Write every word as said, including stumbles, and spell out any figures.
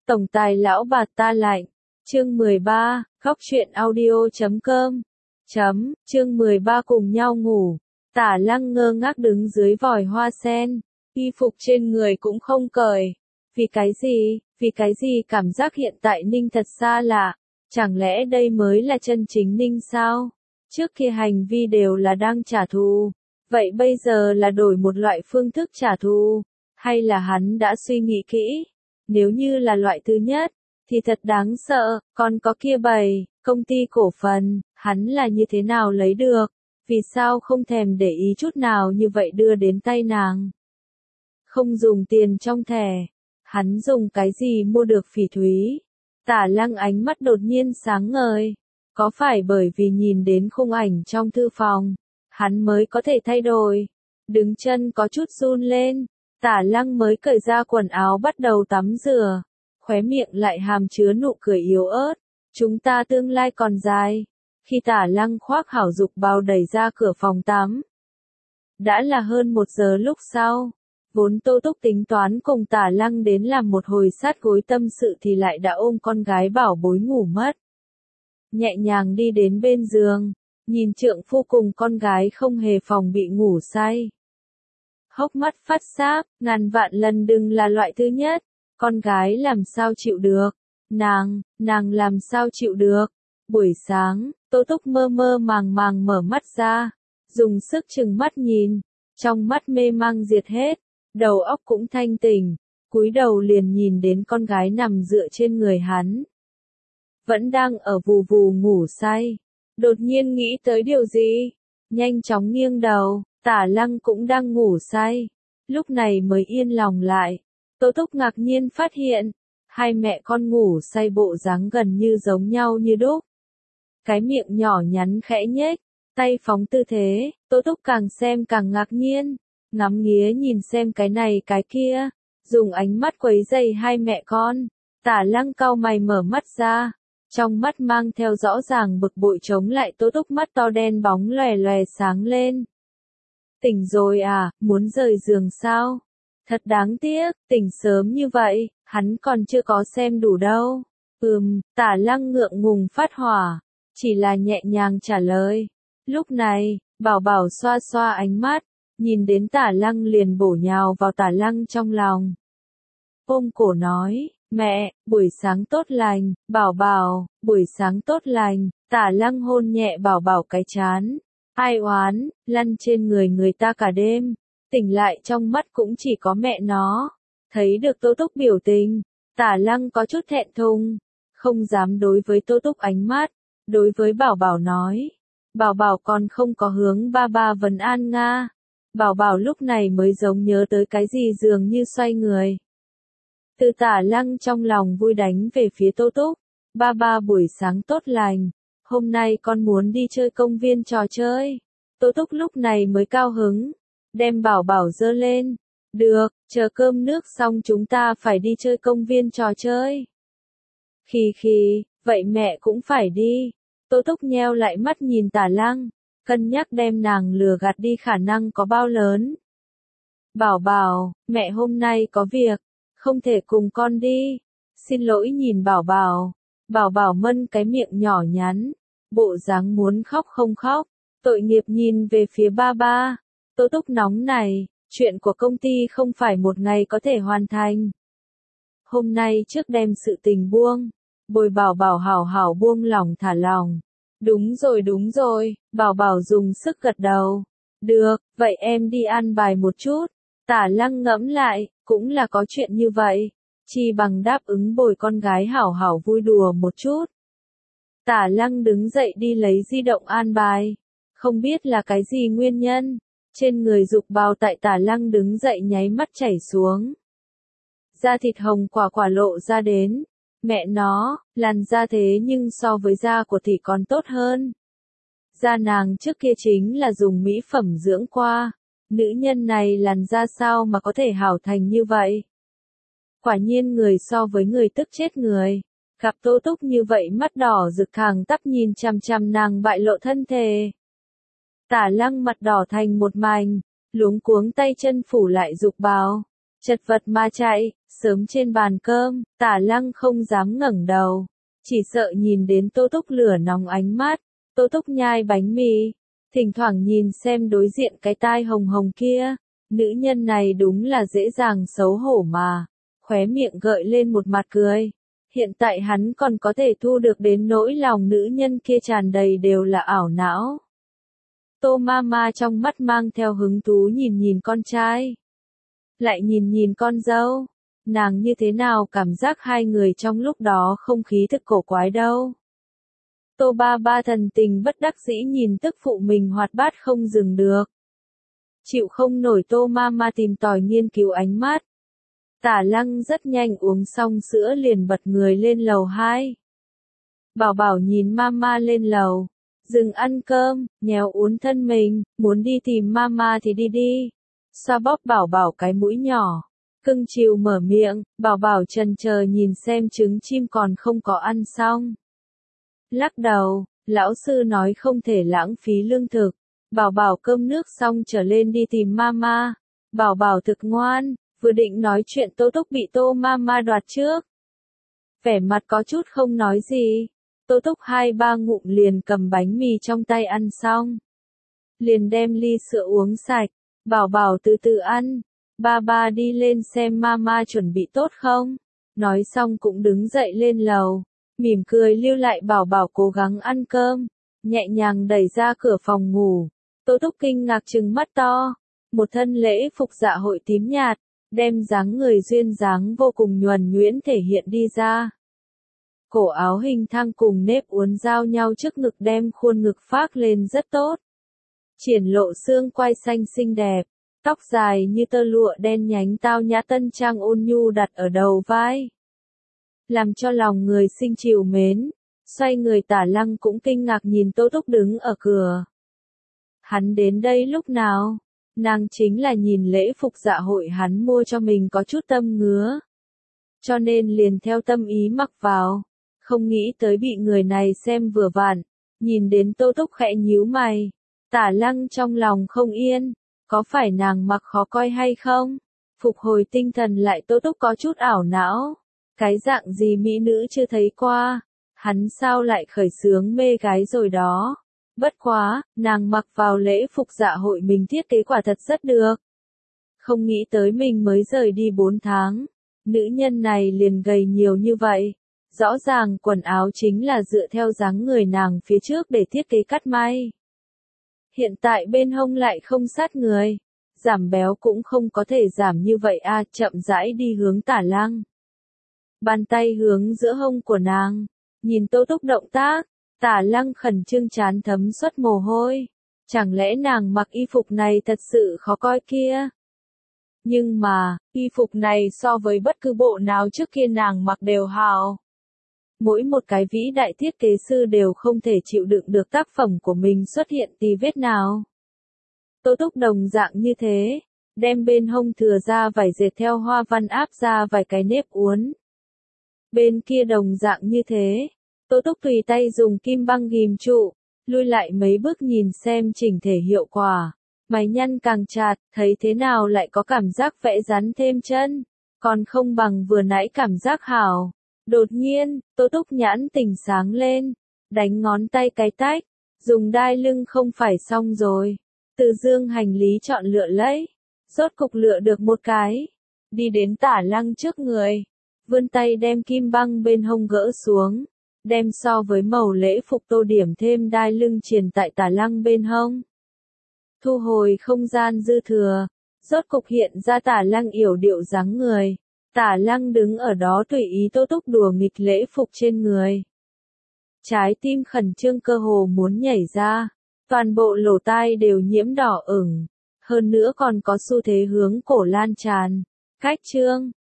Tổng tài lão bà ta lạnh. Chương mười ba, khóc chuyện audio chấm com. Chấm, chương mười ba cùng nhau ngủ. Tả Lăng ngơ ngác đứng dưới vòi hoa sen, y phục trên người cũng không cởi. Vì cái gì, vì cái gì cảm giác hiện tại Ninh thật xa lạ, chẳng lẽ đây mới là chân chính Ninh sao? Trước kia hành vi đều là đang trả thù, vậy bây giờ là đổi một loại phương thức trả thù, hay là hắn đã suy nghĩ kỹ? Nếu như là loại thứ nhất, thì thật đáng sợ, còn có kia bầy, công ty cổ phần, hắn là như thế nào lấy được, vì sao không thèm để ý chút nào như vậy đưa đến tay nàng. Không dùng tiền trong thẻ, hắn dùng cái gì mua được phỉ thúy? Tả Lăng ánh mắt đột nhiên sáng ngời, có phải bởi vì nhìn đến khung ảnh trong thư phòng, hắn mới có thể thay đổi? Đứng chân có chút run lên, Tả Lăng mới cởi ra quần áo bắt đầu tắm rửa, khóe miệng lại hàm chứa nụ cười yếu ớt. Chúng ta tương lai còn dài. Khi Tả Lăng khoác hảo dục bào đẩy ra cửa phòng tắm, đã là hơn một giờ lúc sau. Vốn Tô Túc tính toán cùng Tả Lăng đến làm một hồi sát gối tâm sự thì lại đã ôm con gái bảo bối ngủ mất. Nhẹ nhàng đi đến bên giường, nhìn trượng phu cùng con gái không hề phòng bị ngủ say. Hốc mắt phát sáp, ngàn vạn lần đừng là loại thứ nhất, con gái làm sao chịu được, nàng, nàng làm sao chịu được. Buổi sáng, Tô Túc mơ mơ màng màng mở mắt ra, dùng sức chừng mắt nhìn, trong mắt mê mang diệt hết, đầu óc cũng thanh tỉnh, cúi đầu liền nhìn đến con gái nằm dựa trên người hắn. Vẫn đang ở vù vù ngủ say, đột nhiên nghĩ tới điều gì, nhanh chóng nghiêng đầu, Tả Lăng cũng đang ngủ say, lúc này mới yên lòng lại. Tô Túc ngạc nhiên phát hiện, hai mẹ con ngủ say bộ dáng gần như giống nhau như đúc. Cái miệng nhỏ nhắn khẽ nhếch, tay phóng tư thế, Tô Túc càng xem càng ngạc nhiên, ngắm nghía nhìn xem cái này cái kia, dùng ánh mắt quấy rầy hai mẹ con. Tả Lăng cau mày mở mắt ra, trong mắt mang theo rõ ràng bực bội chống lại Tô Túc mắt to đen bóng lòe lòe sáng lên. Tỉnh rồi à, muốn rời giường sao? Thật đáng tiếc, tỉnh sớm như vậy, hắn còn chưa có xem đủ đâu. Ừm, Tả Lăng ngượng ngùng phát hỏa, chỉ là nhẹ nhàng trả lời. Lúc này, Bảo Bảo xoa xoa ánh mắt, nhìn đến Tả Lăng liền bổ nhào vào Tả Lăng trong lòng. Ôm cổ nói, mẹ, buổi sáng tốt lành, Bảo Bảo, buổi sáng tốt lành. Tả Lăng hôn nhẹ Bảo Bảo cái trán, ai oán, lăn trên người người ta cả đêm. Tỉnh lại trong mắt cũng chỉ có mẹ nó. Thấy được Tô Túc biểu tình, Tả Lăng có chút thẹn thùng, không dám đối với Tô Túc ánh mắt, đối với Bảo Bảo nói. Bảo Bảo còn không có hướng ba ba vấn an nga. Bảo Bảo lúc này mới giống nhớ tới cái gì dường như xoay người. Từ Tả Lăng trong lòng vui đánh về phía Tô Túc. Ba ba buổi sáng tốt lành, hôm nay con muốn đi chơi công viên trò chơi. Tô Túc lúc này mới cao hứng, đem Bảo Bảo dơ lên. Được, chờ cơm nước xong chúng ta phải đi chơi công viên trò chơi. Khì khì, vậy mẹ cũng phải đi. Tô Túc nheo lại mắt nhìn Tả Lăng, cân nhắc đem nàng lừa gạt đi khả năng có bao lớn. Bảo Bảo, mẹ hôm nay có việc, không thể cùng con đi. Xin lỗi nhìn Bảo Bảo. Bảo Bảo mân cái miệng nhỏ nhắn, bộ dáng muốn khóc không khóc, tội nghiệp nhìn về phía ba ba. Tô Túc nóng này, chuyện của công ty không phải một ngày có thể hoàn thành. Hôm nay trước đem sự tình buông, bồi Bảo Bảo hảo hảo buông lòng thả lòng. Đúng rồi đúng rồi, Bảo Bảo dùng sức gật đầu. Được, vậy em đi ăn bài một chút. Tả Lăng ngẫm lại, cũng là có chuyện như vậy, chi bằng đáp ứng bồi con gái hảo hảo vui đùa một chút. Tả Lăng đứng dậy đi lấy di động an bài, không biết là cái gì nguyên nhân. Trên người dục bào tại Tả Lăng đứng dậy nháy mắt chảy xuống. Da thịt hồng quả quả lộ ra đến. Mẹ nó, làn da thế nhưng so với da của thị còn tốt hơn. Da nàng trước kia chính là dùng mỹ phẩm dưỡng qua. Nữ nhân này làn da sao mà có thể hảo thành như vậy? Quả nhiên người so với người tức chết người. Gặp Tô Túc như vậy mắt đỏ rực thẳng tắp nhìn chằm chằm nàng bại lộ thân thể. Tả Lăng mặt đỏ thành một mảnh, luống cuống tay chân phủ lại dục bào. Chật vật mà chạy, sớm trên bàn cơm, Tả Lăng không dám ngẩng đầu, chỉ sợ nhìn đến Tô Túc lửa nóng ánh mắt. Tô Túc nhai bánh mì, thỉnh thoảng nhìn xem đối diện cái tai hồng hồng kia, nữ nhân này đúng là dễ dàng xấu hổ mà, khóe miệng gợi lên một mặt cười. Hiện tại hắn còn có thể thu được đến nỗi lòng nữ nhân kia tràn đầy đều là ảo não. Tô Mama trong mắt mang theo hứng thú nhìn nhìn con trai, lại nhìn nhìn con dâu, nàng như thế nào cảm giác hai người trong lúc đó không khí thực cổ quái đâu. Tô Ba Ba thần tình bất đắc dĩ nhìn tức phụ mình hoạt bát không dừng được. Chịu không nổi Tô Mama tìm tòi nghiên cứu ánh mắt. Tả Lăng rất nhanh uống xong sữa liền bật người lên lầu hai. Bảo Bảo nhìn Mama lên lầu, dừng ăn cơm, nhéo uốn thân mình, muốn đi tìm Mama thì đi đi. Xoa bóp Bảo Bảo cái mũi nhỏ, cưng chiều mở miệng, Bảo Bảo chần chờ nhìn xem trứng chim còn không có ăn xong. Lắc đầu, lão sư nói không thể lãng phí lương thực. Bảo Bảo cơm nước xong trở lên đi tìm Mama. Bảo Bảo thực ngoan, vừa định nói chuyện Tô Túc bị Tô Mama đoạt trước. Vẻ mặt có chút không nói gì. Tô Túc hai ba ngụm liền cầm bánh mì trong tay ăn xong. Liền đem ly sữa uống sạch. Bảo Bảo từ từ ăn. Ba ba đi lên xem Mama chuẩn bị tốt không. Nói xong cũng đứng dậy lên lầu. Mỉm cười lưu lại Bảo Bảo cố gắng ăn cơm. Nhẹ nhàng đẩy ra cửa phòng ngủ. Tô Túc kinh ngạc trừng mắt to. Một thân lễ phục dạ hội tím nhạt, đem dáng người duyên dáng vô cùng nhuần nhuyễn thể hiện đi ra. Cổ áo hình thang cùng nếp uốn giao nhau trước ngực đem khuôn ngực phác lên rất tốt. Triển lộ xương quai xanh xinh đẹp, tóc dài như tơ lụa đen nhánh tao nhã tân trang ôn nhu đặt ở đầu vai. Làm cho lòng người sinh trìu mến, xoay người Tả Lăng cũng kinh ngạc nhìn Tô Túc đứng ở cửa. Hắn đến đây lúc nào? Nàng chính là nhìn lễ phục dạ hội hắn mua cho mình có chút tâm ngứa. Cho nên liền theo tâm ý mặc vào. Không nghĩ tới bị người này xem vừa vặn. Nhìn đến Tô Túc khẽ nhíu mày. Tả Lăng trong lòng không yên. Có phải nàng mặc khó coi hay không? Phục hồi tinh thần lại Tô Túc có chút ảo não. Cái dạng gì mỹ nữ chưa thấy qua. Hắn sao lại khởi xướng mê gái rồi đó. Bất quá, nàng mặc vào lễ phục dạ hội mình thiết kế quả thật rất được. Không nghĩ tới mình mới rời đi bốn tháng. Nữ nhân này liền gầy nhiều như vậy. Rõ ràng quần áo chính là dựa theo dáng người nàng phía trước để thiết kế cắt may. Hiện tại bên hông lại không sát người. Giảm béo cũng không có thể giảm như vậy à, chậm rãi đi hướng Tả Lăng. Bàn tay hướng giữa hông của nàng. Nhìn Tô Túc động tác. Tả Lăng khẩn trương chán thấm suất mồ hôi. Chẳng lẽ nàng mặc y phục này thật sự khó coi kia? Nhưng mà, y phục này so với bất cứ bộ nào trước kia nàng mặc đều hào. Mỗi một cái vĩ đại thiết kế sư đều không thể chịu đựng được tác phẩm của mình xuất hiện tì vết nào. Tô Túc đồng dạng như thế, đem bên hông thừa ra vải dệt theo hoa văn áp ra vài cái nếp uốn. Bên kia đồng dạng như thế. Tô Túc tùy tay dùng kim băng ghim trụ, lui lại mấy bước nhìn xem chỉnh thể hiệu quả. Mày nhăn càng chặt, thấy thế nào lại có cảm giác vẽ rắn thêm chân, còn không bằng vừa nãy cảm giác hảo. Đột nhiên, Tô Túc nhãn tỉnh sáng lên, đánh ngón tay cái tách, dùng đai lưng không phải xong rồi. Từ dương hành lý chọn lựa lấy, rốt cục lựa được một cái, đi đến Tả Lăng trước người, vươn tay đem kim băng bên hông gỡ xuống. Đem so với màu lễ phục tô điểm thêm đai lưng triền tại Tả Lăng bên hông. Thu hồi không gian dư thừa, rốt cục hiện ra Tả Lăng yểu điệu dáng người. Tả Lăng đứng ở đó tùy ý Tô Túc đùa nghịch lễ phục trên người. Trái tim khẩn trương cơ hồ muốn nhảy ra, toàn bộ lỗ tai đều nhiễm đỏ ửng, hơn nữa còn có xu thế hướng cổ lan tràn. Cách chương